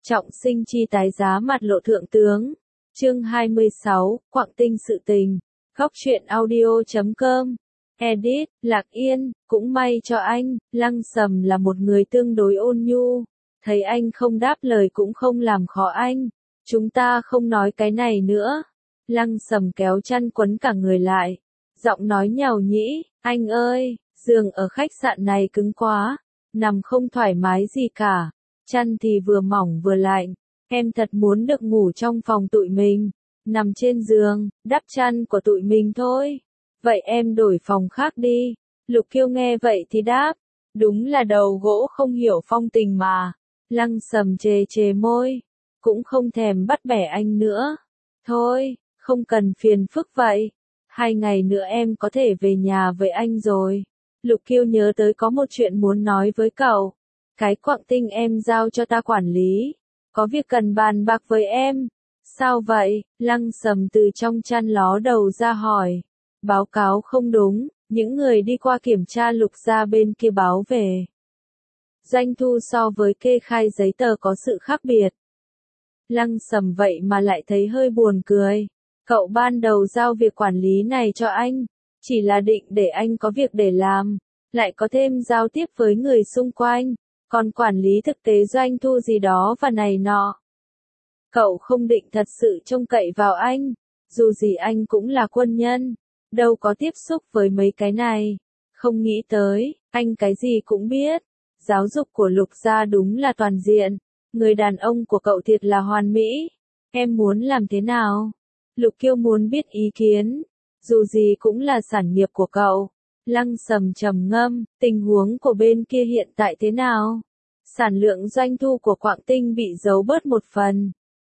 Trọng sinh chi tái giá mặt lộ thượng tướng. Chương 26, Quảng Tinh sự tình. Góc truyện audio.com. Edit, Lạc Yên, cũng may cho anh, Lăng Sầm là một người tương đối ôn nhu. Thấy anh không đáp lời cũng không làm khó anh. Chúng ta không nói cái này nữa. Lăng Sầm kéo chăn quấn cả người lại. Giọng nói nhàu nhĩ, anh ơi, giường ở khách sạn này cứng quá. Nằm không thoải mái gì cả. Chăn thì vừa mỏng vừa lạnh. Em thật muốn được ngủ trong phòng tụi mình. Nằm trên giường, đắp chăn của tụi mình thôi. Vậy em đổi phòng khác đi. Lục Kiêu nghe vậy thì đáp. Đúng là đầu gỗ không hiểu phong tình mà. Lăng Sầm chề chề môi. Cũng không thèm bắt bẻ anh nữa. Thôi, không cần phiền phức vậy. 2 ngày nữa em có thể về nhà với anh rồi. Lục Kiêu nhớ tới có một chuyện muốn nói với cậu. Cái Quảng Tinh em giao cho ta quản lý. Có việc cần bàn bạc với em. Sao vậy? Lăng Sầm từ trong chăn ló đầu ra hỏi. Báo cáo không đúng, những người đi qua kiểm tra Lục gia bên kia báo về. Doanh thu so với kê khai giấy tờ có sự khác biệt. Lăng Sầm vậy mà lại thấy hơi buồn cười. Cậu ban đầu giao việc quản lý này cho anh, chỉ là định để anh có việc để làm, lại có thêm giao tiếp với người xung quanh, còn quản lý thực tế doanh thu gì đó và này nọ. Cậu không định thật sự trông cậy vào anh, dù gì anh cũng là quân nhân, đâu có tiếp xúc với mấy cái này. Không nghĩ tới, anh cái gì cũng biết. Giáo dục của Lục gia đúng là toàn diện, người đàn ông của cậu thiệt là hoàn mỹ. Em muốn làm thế nào? Lục Kiêu muốn biết ý kiến, dù gì cũng là sản nghiệp của cậu. Lăng Sầm trầm ngâm, tình huống của bên kia hiện tại thế nào? Sản lượng doanh thu của Quảng Tinh bị giấu bớt một phần.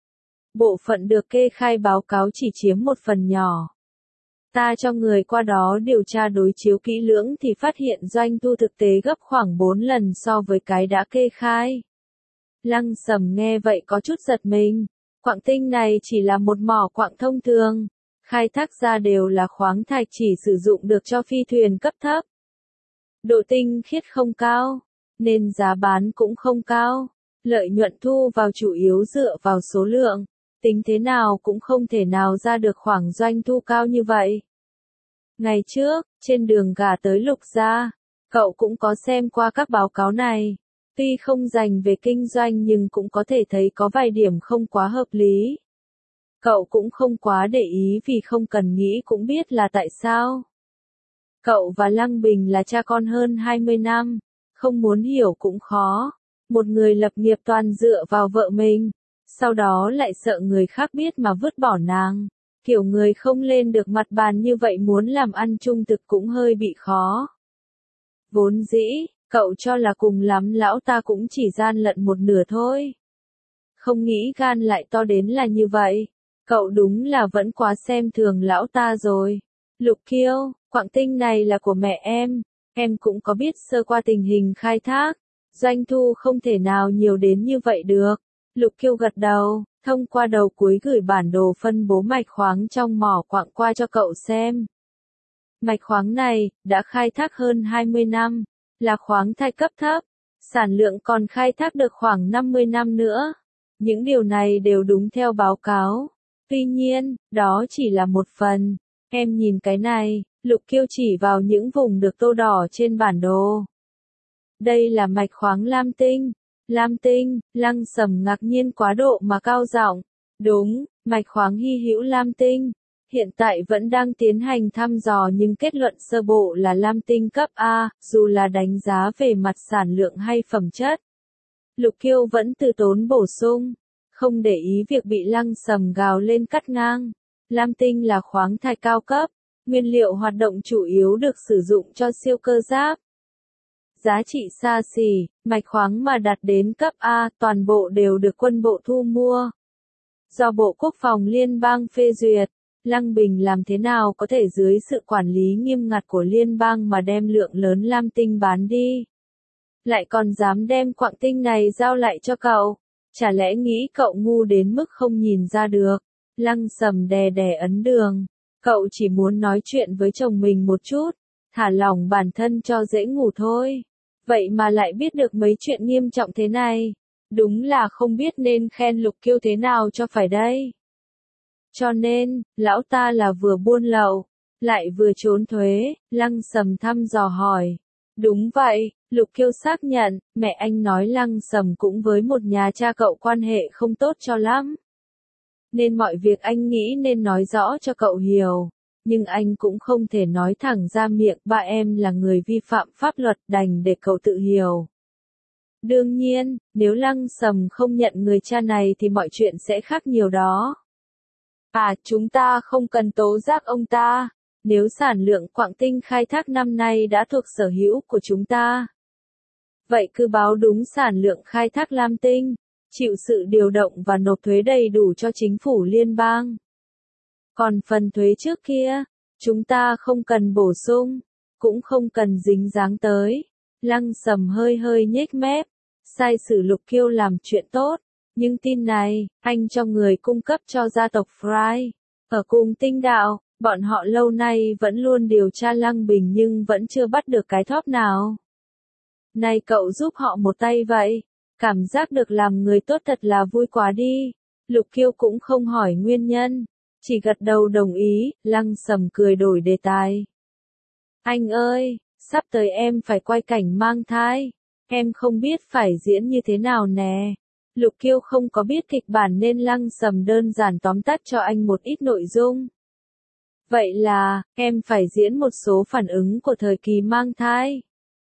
Bộ phận được kê khai báo cáo chỉ chiếm một phần nhỏ. Ta cho người qua đó điều tra đối chiếu kỹ lưỡng thì phát hiện doanh thu thực tế gấp khoảng 4 lần so với cái đã kê khai. Lăng Sầm nghe vậy có chút giật mình. Quảng Tinh này chỉ là một mỏ quặng thông thường. Khai thác ra đều là khoáng thạch chỉ sử dụng được cho phi thuyền cấp thấp. Độ tinh khiết không cao, nên giá bán cũng không cao. Lợi nhuận thu vào chủ yếu dựa vào số lượng. Tính thế nào cũng không thể nào ra được khoảng doanh thu cao như vậy. Ngày trước, trên đường gà tới Lục gia, cậu cũng có xem qua các báo cáo này. Tuy không dành về kinh doanh nhưng cũng có thể thấy có vài điểm không quá hợp lý. Cậu cũng không quá để ý vì không cần nghĩ cũng biết là tại sao. Cậu và Lăng Bình là cha con hơn 20 năm, không muốn hiểu cũng khó. Một người lập nghiệp toàn dựa vào vợ mình, sau đó lại sợ người khác biết mà vứt bỏ nàng. Kiểu người không lên được mặt bàn như vậy muốn làm ăn chung thực cũng hơi bị khó. Vốn dĩ, cậu cho là cùng lắm lão ta cũng chỉ gian lận một nửa thôi. Không nghĩ gan lại to đến là như vậy. Cậu đúng là vẫn quá xem thường lão ta rồi. Lục Kiêu, Quảng Tinh này là của mẹ em cũng có biết sơ qua tình hình khai thác. Doanh thu không thể nào nhiều đến như vậy được. Lục Kiêu gật đầu, thông qua đầu cuối gửi bản đồ phân bố mạch khoáng trong mỏ quặng qua cho cậu xem. Mạch khoáng này, đã khai thác hơn 20 năm, là khoáng thạch cấp thấp, sản lượng còn khai thác được khoảng 50 năm nữa. Những điều này đều đúng theo báo cáo. Tuy nhiên, đó chỉ là một phần. Em nhìn cái này, Lục Kiêu chỉ vào những vùng được tô đỏ trên bản đồ. Đây là mạch khoáng lam tinh. Lam tinh, Lăng Sầm ngạc nhiên quá độ mà cao giọng. Đúng, mạch khoáng hy hữu lam tinh. Hiện tại vẫn đang tiến hành thăm dò nhưng kết luận sơ bộ là lam tinh cấp A, dù là đánh giá về mặt sản lượng hay phẩm chất. Lục Kiêu vẫn từ tốn bổ sung, không để ý việc bị Lăng Sầm gào lên cắt ngang. Lam tinh là khoáng thạch cao cấp, nguyên liệu hoạt động chủ yếu được sử dụng cho siêu cơ giáp. Giá trị xa xỉ, mạch khoáng mà đạt đến cấp A toàn bộ đều được quân bộ thu mua. Do Bộ Quốc phòng Liên bang phê duyệt, Lăng Bình làm thế nào có thể dưới sự quản lý nghiêm ngặt của Liên bang mà đem lượng lớn lam tinh bán đi. Lại còn dám đem Quảng Tinh này giao lại cho cậu. Chả lẽ nghĩ cậu ngu đến mức không nhìn ra được. Lăng Sầm đè đè ấn đường. Cậu chỉ muốn nói chuyện với chồng mình một chút, thả lỏng bản thân cho dễ ngủ thôi. Vậy mà lại biết được mấy chuyện nghiêm trọng thế này. Đúng là không biết nên khen Lục Kiêu thế nào cho phải đây. Cho nên, lão ta là vừa buôn lậu, lại vừa trốn thuế, Lăng Sầm thăm dò hỏi. Đúng vậy, Lục Kiêu xác nhận, mẹ anh nói Lăng Sầm cũng với một nhà cha cậu quan hệ không tốt cho lắm. Nên mọi việc anh nghĩ nên nói rõ cho cậu hiểu. Nhưng anh cũng không thể nói thẳng ra miệng ba em là người vi phạm pháp luật, đành để cậu tự hiểu. Đương nhiên, nếu Lăng Sầm không nhận người cha này thì mọi chuyện sẽ khác nhiều đó. À, chúng ta không cần tố giác ông ta. Nếu sản lượng quặng tinh khai thác năm nay đã thuộc sở hữu của chúng ta, vậy cứ báo đúng sản lượng khai thác lam tinh, chịu sự điều động và nộp thuế đầy đủ cho chính phủ liên bang. Còn phần thuế trước kia, chúng ta không cần bổ sung, cũng không cần dính dáng tới. Lăng Sầm hơi hơi nhếch mép, sai sử Lục Kiêu làm chuyện tốt, nhưng tin này, anh cho người cung cấp cho gia tộc Fry. Ở cùng tinh đạo, bọn họ lâu nay vẫn luôn điều tra Lăng Bình nhưng vẫn chưa bắt được cái thóp nào. Này cậu giúp họ một tay vậy, cảm giác được làm người tốt thật là vui quá đi. Lục Kiêu cũng không hỏi nguyên nhân, chỉ gật đầu đồng ý. Lăng Sầm cười đổi đề tài. Anh ơi, sắp tới em phải quay cảnh mang thai, em không biết phải diễn như thế nào nè. Lục Kiêu không có biết kịch bản nên Lăng Sầm đơn giản tóm tắt cho anh một ít nội dung. Vậy là, em phải diễn một số phản ứng của thời kỳ mang thai.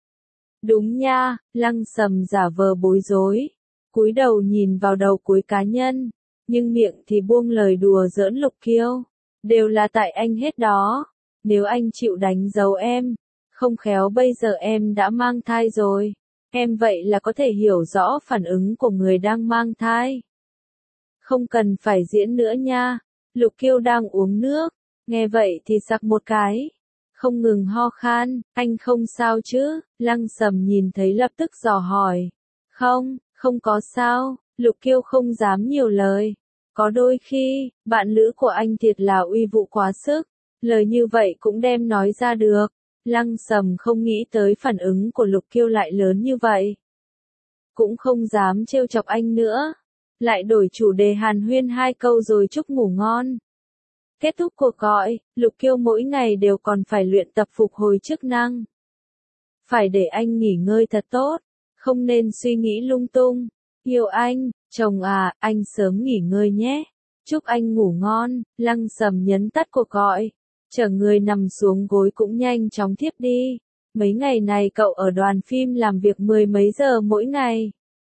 Đúng nha, Lăng Sầm giả vờ bối rối, cúi đầu nhìn vào đầu cuối cá nhân, nhưng miệng thì buông lời đùa giỡn Lục Kiêu. Đều là tại anh hết đó, nếu anh chịu đánh dấu em, không khéo bây giờ em đã mang thai rồi. Em vậy là có thể hiểu rõ phản ứng của người đang mang thai. Không cần phải diễn nữa nha. Lục Kiêu đang uống nước, nghe vậy thì sặc một cái, không ngừng ho khan. Anh không sao chứ? Lăng Sầm nhìn thấy lập tức dò hỏi. Không, không có sao. Lục Kiêu không dám nhiều lời. Có đôi khi, bạn lữ của anh thiệt là uy vũ quá sức, lời như vậy cũng đem nói ra được. Lăng Sầm không nghĩ tới phản ứng của Lục Kiêu lại lớn như vậy. Cũng không dám trêu chọc anh nữa. Lại đổi chủ đề hàn huyên 2 câu rồi chúc ngủ ngon. Kết thúc cuộc gọi, Lục Kiêu mỗi ngày đều còn phải luyện tập phục hồi chức năng. Phải để anh nghỉ ngơi thật tốt, không nên suy nghĩ lung tung. Yêu anh, chồng à, anh sớm nghỉ ngơi nhé. Chúc anh ngủ ngon. Lăng Sầm nhấn tắt cuộc gọi. Chở người nằm xuống gối cũng nhanh chóng thiếp đi. Mấy ngày này cậu ở đoàn phim làm việc 10 mấy giờ mỗi ngày.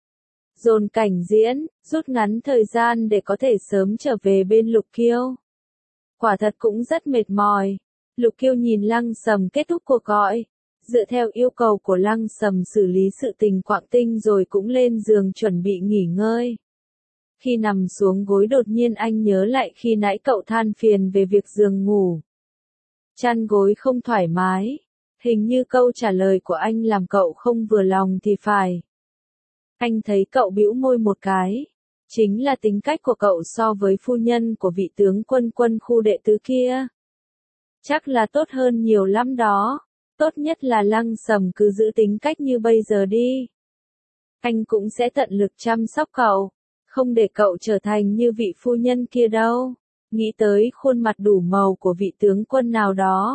Dồn cảnh diễn, rút ngắn thời gian để có thể sớm trở về bên Lục Kiêu. Quả thật cũng rất mệt mỏi. Lục Kiêu nhìn Lăng Sầm kết thúc cuộc gọi. Dựa theo yêu cầu của Lăng Sầm xử lý sự tình quạng tinh rồi cũng lên giường chuẩn bị nghỉ ngơi. Khi nằm xuống gối đột nhiên anh nhớ lại khi nãy cậu than phiền về việc giường ngủ. Chăn gối không thoải mái. Hình như câu trả lời của anh làm cậu không vừa lòng thì phải. Anh thấy cậu bĩu môi một cái. Chính là tính cách của cậu so với phu nhân của vị tướng quân khu đệ tứ kia. Chắc là tốt hơn nhiều lắm đó. Tốt nhất là Lăng Sầm cứ giữ tính cách như bây giờ đi. Anh cũng sẽ tận lực chăm sóc cậu. Không để cậu trở thành như vị phu nhân kia đâu. Nghĩ tới khuôn mặt đủ màu của vị tướng quân nào đó.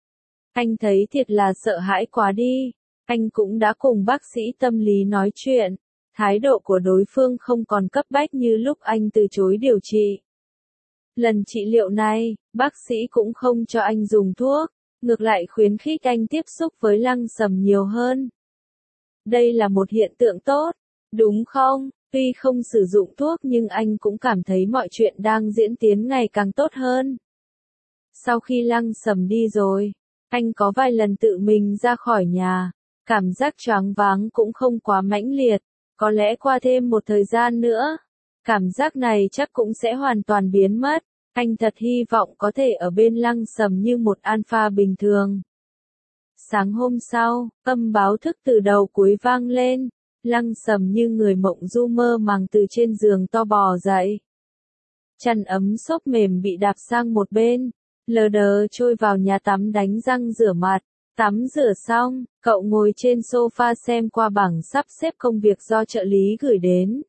Anh thấy thiệt là sợ hãi quá đi. Anh cũng đã cùng bác sĩ tâm lý nói chuyện. Thái độ của đối phương không còn cấp bách như lúc anh từ chối điều trị. Lần trị liệu này, bác sĩ cũng không cho anh dùng thuốc, ngược lại khuyến khích anh tiếp xúc với Lăng Sầm nhiều hơn. Đây là một hiện tượng tốt, đúng không? Tuy không sử dụng thuốc nhưng anh cũng cảm thấy mọi chuyện đang diễn tiến ngày càng tốt hơn. Sau khi Lăng Sầm đi rồi, anh có vài lần tự mình ra khỏi nhà, cảm giác choáng váng cũng không quá mãnh liệt. Có lẽ qua thêm một thời gian nữa, cảm giác này chắc cũng sẽ hoàn toàn biến mất. Anh thật hy vọng có thể ở bên Lăng Sầm như một alpha bình thường. Sáng hôm sau, âm báo thức từ đầu cuối vang lên. Lăng Sầm như người mộng du mơ màng từ trên giường to bò dậy. Chăn ấm xốp mềm bị đạp sang một bên, lờ đờ trôi vào nhà tắm đánh răng rửa mặt. Tắm rửa xong, cậu ngồi trên sofa xem qua bảng sắp xếp công việc do trợ lý gửi đến.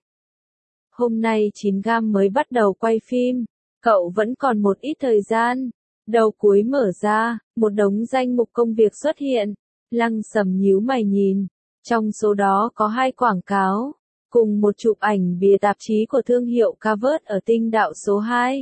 Hôm nay 9Gam mới bắt đầu quay phim, cậu vẫn còn một ít thời gian. Đầu cuối mở ra, một đống danh mục công việc xuất hiện. Lăng Sầm nhíu mày nhìn, trong số đó có 2 quảng cáo, cùng một chụp ảnh bìa tạp chí của thương hiệu Cavert ở tinh đạo số 2.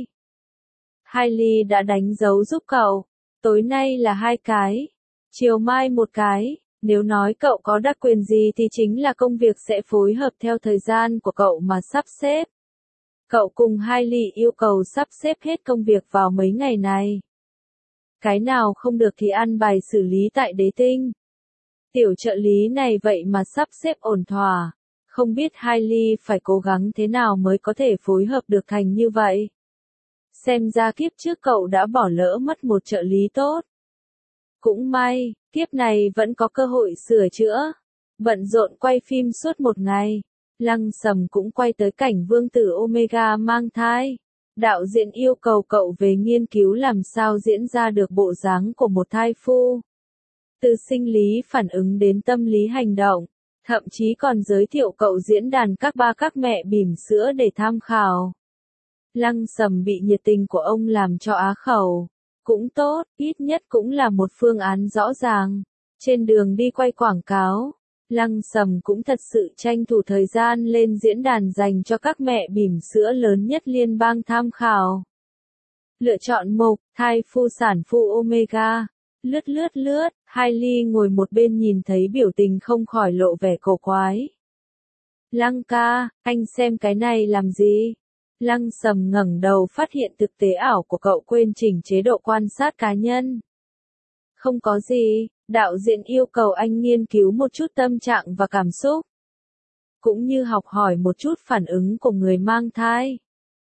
Hailey đã đánh dấu giúp cậu, tối nay là 2 cái, chiều mai 1 cái, nếu nói cậu có đặc quyền gì thì chính là công việc sẽ phối hợp theo thời gian của cậu mà sắp xếp. Cậu cùng Hailey yêu cầu sắp xếp hết công việc vào mấy ngày này. Cái nào không được thì ăn bài xử lý tại Đế Tinh. Tiểu trợ lý này vậy mà sắp xếp ổn thỏa, không biết Hailey phải cố gắng thế nào mới có thể phối hợp được thành như vậy. Xem ra kiếp trước cậu đã bỏ lỡ mất một trợ lý tốt. Cũng may, kiếp này vẫn có cơ hội sửa chữa. Bận rộn quay phim suốt một ngày, Lăng Sầm cũng quay tới cảnh vương tử Omega mang thai. Đạo diễn yêu cầu cậu về nghiên cứu làm sao diễn ra được bộ dáng của một thai phu. Từ sinh lý phản ứng đến tâm lý hành động, thậm chí còn giới thiệu cậu diễn đàn các ba các mẹ bỉm sữa để tham khảo. Lăng Sầm bị nhiệt tình của ông làm cho á khẩu. Cũng tốt, ít nhất cũng là một phương án rõ ràng. Trên đường đi quay quảng cáo, Lăng Sầm cũng thật sự tranh thủ thời gian lên diễn đàn dành cho các mẹ bỉm sữa lớn nhất liên bang tham khảo. Lựa chọn mục, thai phu sản phụ Omega. Lướt, Hailey ngồi một bên nhìn thấy biểu tình không khỏi lộ vẻ cổ quái. Lăng ca, anh xem cái này làm gì? Lăng Sầm ngẩng đầu phát hiện thực tế ảo của cậu quên chỉnh chế độ quan sát cá nhân. Không có gì, đạo diễn yêu cầu anh nghiên cứu một chút tâm trạng và cảm xúc. Cũng như học hỏi một chút phản ứng của người mang thai.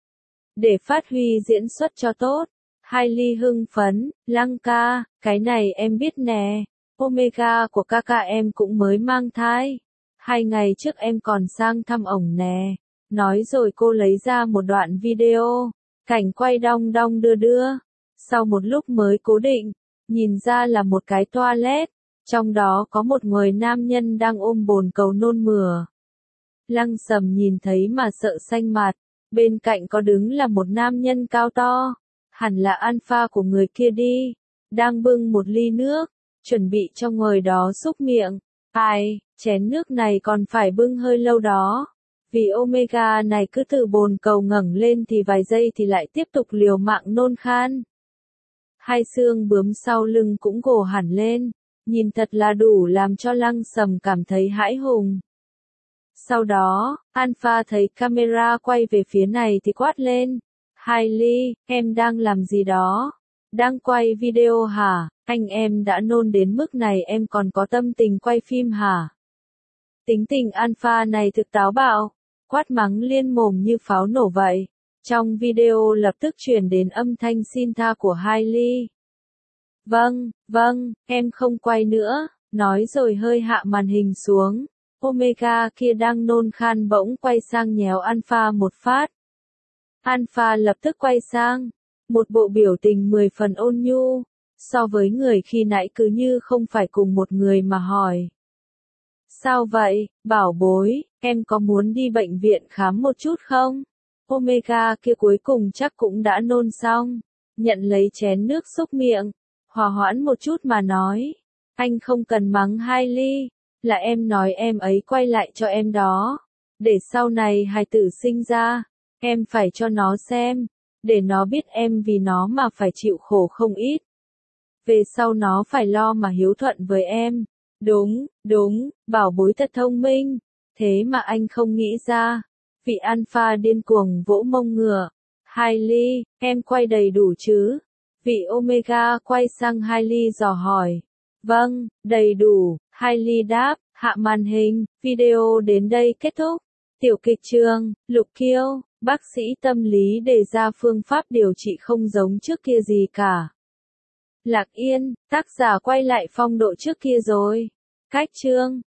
Để phát huy diễn xuất cho tốt. Hailey hưng phấn, Lăng ca, cái này em biết nè. Omega của ca em cũng mới mang thai. 2 ngày trước em còn sang thăm ổng nè. Nói rồi cô lấy ra một đoạn video, cảnh quay đong đong đưa. Sau một lúc mới cố định, nhìn ra là một cái toilet, trong đó có một người nam nhân đang ôm bồn cầu nôn mửa. Lăng Sầm nhìn thấy mà sợ xanh mặt, bên cạnh có đứng là một nam nhân cao to, hẳn là alpha của người kia đi, đang bưng một ly nước, chuẩn bị cho người đó xúc miệng. Ai, chén nước này còn phải bưng hơi lâu đó. Vì Omega này cứ từ bồn cầu ngẩng lên thì vài giây thì lại tiếp tục liều mạng nôn khan. 2 xương bướm sau lưng cũng gồ hẳn lên, nhìn thật là đủ làm cho Lăng Sầm cảm thấy hãi hùng. Sau đó, Alpha thấy camera quay về phía này thì quát lên. Hailey, em đang làm gì đó? Đang quay video hả? Anh em đã nôn đến mức này em còn có tâm tình quay phim hả? Tính tình Alpha này thực táo bạo, quát mắng liên mồm như pháo nổ vậy. Trong video lập tức truyền đến âm thanh xin tha của Hailey. Vâng, em không quay nữa, nói rồi hơi hạ màn hình xuống. Omega kia đang nôn khan bỗng quay sang nhéo Alpha một phát. Alpha lập tức quay sang, một bộ biểu tình 10 phần ôn nhu, so với người khi nãy cứ như không phải cùng một người mà hỏi. Sao vậy, bảo bối, em có muốn đi bệnh viện khám một chút không? Omega kia cuối cùng chắc cũng đã nôn xong, nhận lấy chén nước xúc miệng, hòa hoãn một chút mà nói. Anh không cần mắng Hailey, là em nói em ấy quay lại cho em đó. Để sau này hài tử sinh ra, em phải cho nó xem, để nó biết em vì nó mà phải chịu khổ không ít. Về sau nó phải lo mà hiếu thuận với em. Đúng, bảo bối thật thông minh, thế mà anh không nghĩ ra. Vị Alpha điên cuồng vỗ mông ngựa. Hailey, em quay đầy đủ chứ? Vị Omega quay sang Hailey dò hỏi. Vâng, đầy đủ, Hailey đáp, hạ màn hình, video đến đây kết thúc. Tiểu kịch trường, Lục Kiêu, bác sĩ tâm lý đề ra phương pháp điều trị không giống trước kia gì cả. Lạc Yên, tác giả quay lại phong độ trước kia rồi. Cách chương